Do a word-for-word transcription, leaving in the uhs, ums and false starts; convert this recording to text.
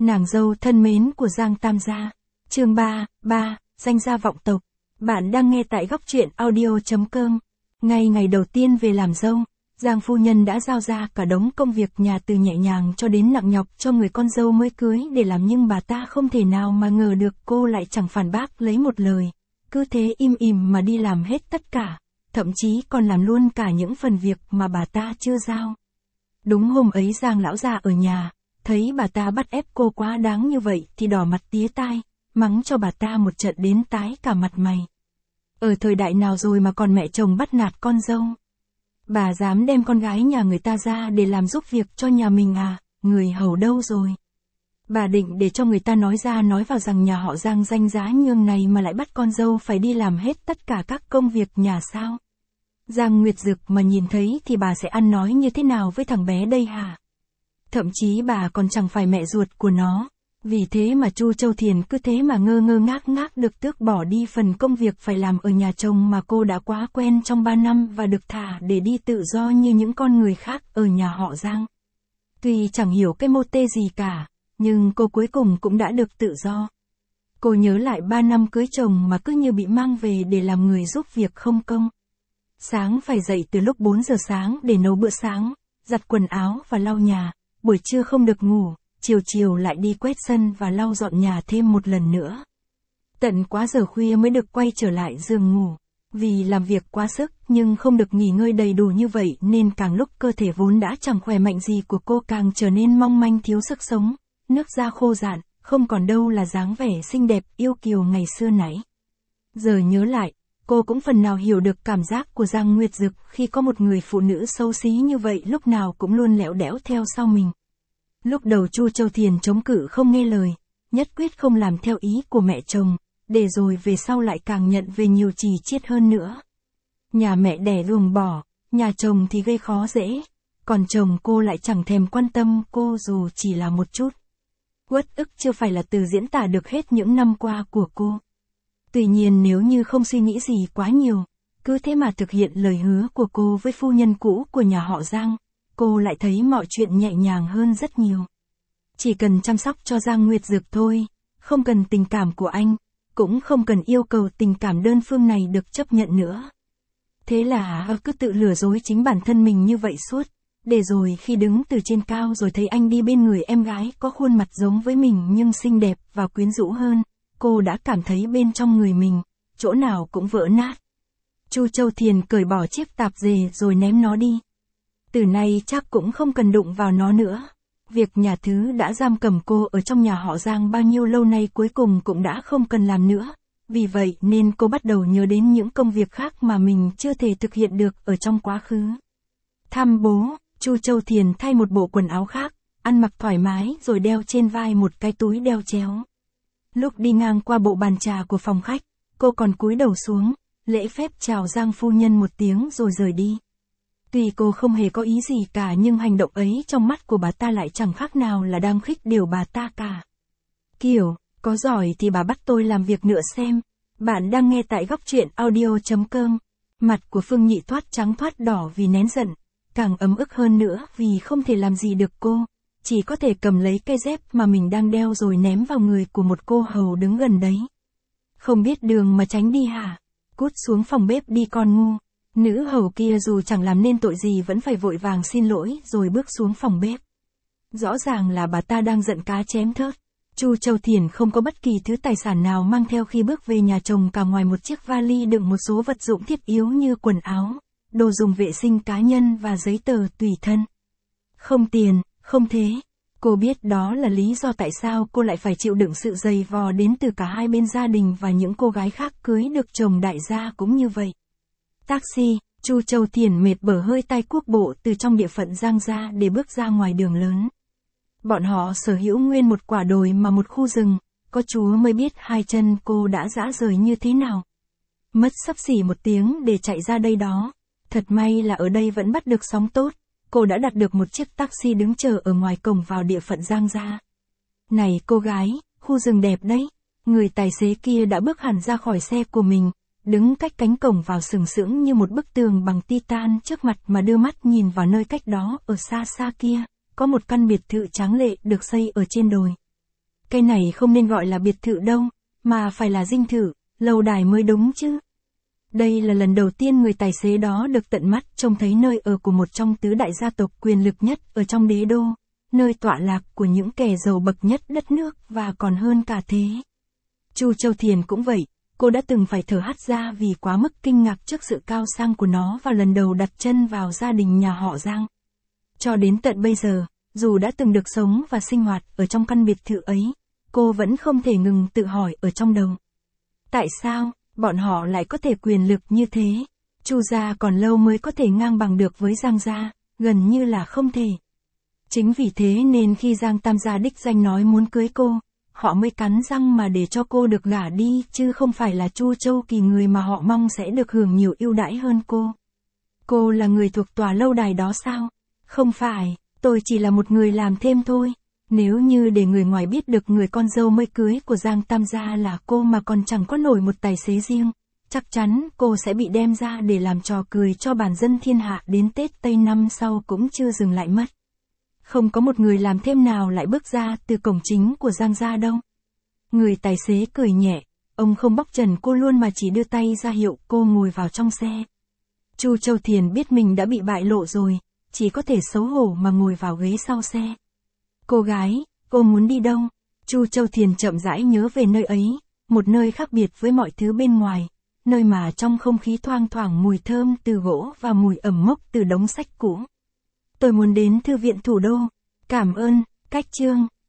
Nàng dâu thân mến của Giang Tam Gia. Chương ba, ba, danh gia vọng tộc. Bạn đang nghe tại góc truyện audio chấm com. Ngay ngày đầu tiên về làm dâu, Giang phu nhân đã giao ra cả đống công việc nhà từ nhẹ nhàng cho đến nặng nhọc cho người con dâu mới cưới để làm, nhưng bà ta không thể nào mà ngờ được cô lại chẳng phản bác lấy một lời. Cứ thế im ỉm mà đi làm hết tất cả, thậm chí còn làm luôn cả những phần việc mà bà ta chưa giao. Đúng hôm ấy Giang lão gia ở nhà, thấy bà ta bắt ép cô quá đáng như vậy thì đỏ mặt tía tai, mắng cho bà ta một trận đến tái cả mặt mày. Ở thời đại nào rồi mà còn mẹ chồng bắt nạt con dâu? Bà dám đem con gái nhà người ta ra để làm giúp việc cho nhà mình à? Người hầu đâu rồi? Bà định để cho người ta nói ra nói vào rằng nhà họ Giang danh giá nhường này mà lại bắt con dâu phải đi làm hết tất cả các công việc nhà sao? Giang Nguyệt Dực mà nhìn thấy thì bà sẽ ăn nói như thế nào với thằng bé đây hả? Thậm chí bà còn chẳng phải mẹ ruột của nó. Vì thế mà Chu Châu Thiền cứ thế mà ngơ ngơ ngác ngác được tước bỏ đi phần công việc phải làm ở nhà chồng mà cô đã quá quen trong ba năm và được thả để đi tự do như những con người khác ở nhà họ Giang. Tuy chẳng hiểu cái mô tê gì cả, nhưng cô cuối cùng cũng đã được tự do. Cô nhớ lại ba năm cưới chồng mà cứ như bị mang về để làm người giúp việc không công. Sáng phải dậy từ lúc bốn giờ sáng để nấu bữa sáng, giặt quần áo và lau nhà, buổi trưa không được ngủ, chiều chiều lại đi quét sân và lau dọn nhà thêm một lần nữa. Tận quá giờ khuya mới được quay trở lại giường ngủ, vì làm việc quá sức nhưng không được nghỉ ngơi đầy đủ như vậy nên càng lúc cơ thể vốn đã chẳng khỏe mạnh gì của cô càng trở nên mong manh thiếu sức sống, nước da khô rạn, không còn đâu là dáng vẻ xinh đẹp yêu kiều ngày xưa nãy. Giờ nhớ lại, cô cũng phần nào hiểu được cảm giác của Giang Nguyệt Dực khi có một người phụ nữ xấu xí như vậy lúc nào cũng luôn lẽo đẽo theo sau mình. Lúc đầu Chu Châu Thiền chống cự không nghe lời, nhất quyết không làm theo ý của mẹ chồng, để rồi về sau lại càng nhận về nhiều chì chiết hơn nữa. Nhà mẹ đẻ ruồng bỏ, nhà chồng thì gây khó dễ, còn chồng cô lại chẳng thèm quan tâm cô dù chỉ là một chút. Uất ức chưa phải là từ diễn tả được hết những năm qua của cô. Tuy nhiên nếu như không suy nghĩ gì quá nhiều, cứ thế mà thực hiện lời hứa của cô với phu nhân cũ của nhà họ Giang, cô lại thấy mọi chuyện nhẹ nhàng hơn rất nhiều. Chỉ cần chăm sóc cho Giang Nguyệt Dực thôi, không cần tình cảm của anh, cũng không cần yêu cầu tình cảm đơn phương này được chấp nhận nữa. Thế là cứ tự lừa dối chính bản thân mình như vậy suốt, để rồi khi đứng từ trên cao rồi thấy anh đi bên người em gái có khuôn mặt giống với mình nhưng xinh đẹp và quyến rũ hơn, cô đã cảm thấy bên trong người mình, chỗ nào cũng vỡ nát. Chu Châu Thiền cởi bỏ chiếc tạp dề rồi ném nó đi. Từ nay chắc cũng không cần đụng vào nó nữa. Việc nhà thứ đã giam cầm cô ở trong nhà họ Giang bao nhiêu lâu nay cuối cùng cũng đã không cần làm nữa. Vì vậy nên cô bắt đầu nhớ đến những công việc khác mà mình chưa thể thực hiện được ở trong quá khứ. Thăm bố, Chu Châu Thiền thay một bộ quần áo khác, ăn mặc thoải mái rồi đeo trên vai một cái túi đeo chéo. Lúc đi ngang qua bộ bàn trà của phòng khách, cô còn cúi đầu xuống, lễ phép chào Giang phu nhân một tiếng rồi rời đi. Tuy cô không hề có ý gì cả nhưng hành động ấy trong mắt của bà ta lại chẳng khác nào là đang khích điều bà ta cả. Kiểu, có giỏi thì bà bắt tôi làm việc nữa xem. Bạn đang nghe tại góc truyện audio chấm com. Mặt của Phương Nhị thoát trắng thoát đỏ vì nén giận, càng ấm ức hơn nữa vì không thể làm gì được cô, chỉ có thể cầm lấy cây dép mà mình đang đeo rồi ném vào người của một cô hầu đứng gần đấy. Không biết đường mà tránh đi hả? Cút xuống phòng bếp đi con ngu. Nữ hầu kia dù chẳng làm nên tội gì vẫn phải vội vàng xin lỗi rồi bước xuống phòng bếp. Rõ ràng là bà ta đang giận cá chém thớt. Chu Châu Thiền không có bất kỳ thứ tài sản nào mang theo khi bước về nhà chồng cả ngoài một chiếc vali đựng một số vật dụng thiết yếu như quần áo, đồ dùng vệ sinh cá nhân và giấy tờ tùy thân. Không tiền, không thế. Cô biết đó là lý do tại sao cô lại phải chịu đựng sự dày vò đến từ cả hai bên gia đình và những cô gái khác cưới được chồng đại gia cũng như vậy. Taxi, Chu Châu Thiền mệt bở hơi tay cuốc bộ từ trong địa phận Giang ra để bước ra ngoài đường lớn. Bọn họ sở hữu nguyên một quả đồi mà một khu rừng, có Chúa mới biết hai chân cô đã rã rời như thế nào. Mất xấp xỉ một tiếng để chạy ra đây đó. Thật may là ở đây vẫn bắt được sóng tốt, cô đã đặt được một chiếc taxi đứng chờ ở ngoài cổng vào địa phận Giang ra. Này cô gái, khu rừng đẹp đấy. Người tài xế kia đã bước hẳn ra khỏi xe của mình, đứng cách cánh cổng vào sừng sững như một bức tường bằng titan trước mặt mà đưa mắt nhìn vào nơi cách đó ở xa xa kia, có một căn biệt thự tráng lệ được xây ở trên đồi. Cái này không nên gọi là biệt thự đâu, mà phải là dinh thự, lâu đài mới đúng chứ. Đây là lần đầu tiên người tài xế đó được tận mắt trông thấy nơi ở của một trong tứ đại gia tộc quyền lực nhất ở trong đế đô, nơi tọa lạc của những kẻ giàu bậc nhất đất nước và còn hơn cả thế. Chu Châu Thiền cũng vậy, cô đã từng phải thở hắt ra vì quá mức kinh ngạc trước sự cao sang của nó vào lần đầu đặt chân vào gia đình nhà họ Giang. Cho đến tận bây giờ, dù đã từng được sống và sinh hoạt ở trong căn biệt thự ấy, cô vẫn không thể ngừng tự hỏi ở trong đầu. Tại sao, bọn họ lại có thể quyền lực như thế? Chu gia còn lâu mới có thể ngang bằng được với Giang gia, gần như là không thể. Chính vì thế nên khi Giang Tam gia đích danh nói muốn cưới cô, họ mới cắn răng mà để cho cô được gả đi, chứ không phải là Chu Châu Kỳ người mà họ mong sẽ được hưởng nhiều ưu đãi hơn cô. Cô là người thuộc tòa lâu đài đó sao? Không phải, tôi chỉ là một người làm thêm thôi. Nếu như để người ngoài biết được người con dâu mới cưới của Giang Tam gia là cô mà còn chẳng có nổi một tài xế riêng, chắc chắn cô sẽ bị đem ra để làm trò cười cho bản dân thiên hạ đến Tết Tây năm sau cũng chưa dừng lại mất. Không có một người làm thêm nào lại bước ra từ cổng chính của Giang gia đâu. Người tài xế cười nhẹ, ông không bóc trần cô luôn mà chỉ đưa tay ra hiệu cô ngồi vào trong xe. Chu Châu Thiền biết mình đã bị bại lộ rồi, chỉ có thể xấu hổ mà ngồi vào ghế sau xe. Cô gái, cô muốn đi đâu? Chu Châu Thiền chậm rãi nhớ về nơi ấy, một nơi khác biệt với mọi thứ bên ngoài, nơi mà trong không khí thoang thoảng mùi thơm từ gỗ và mùi ẩm mốc từ đống sách cũ. Tôi muốn đến thư viện thủ đô. Cảm ơn, Cách Chương.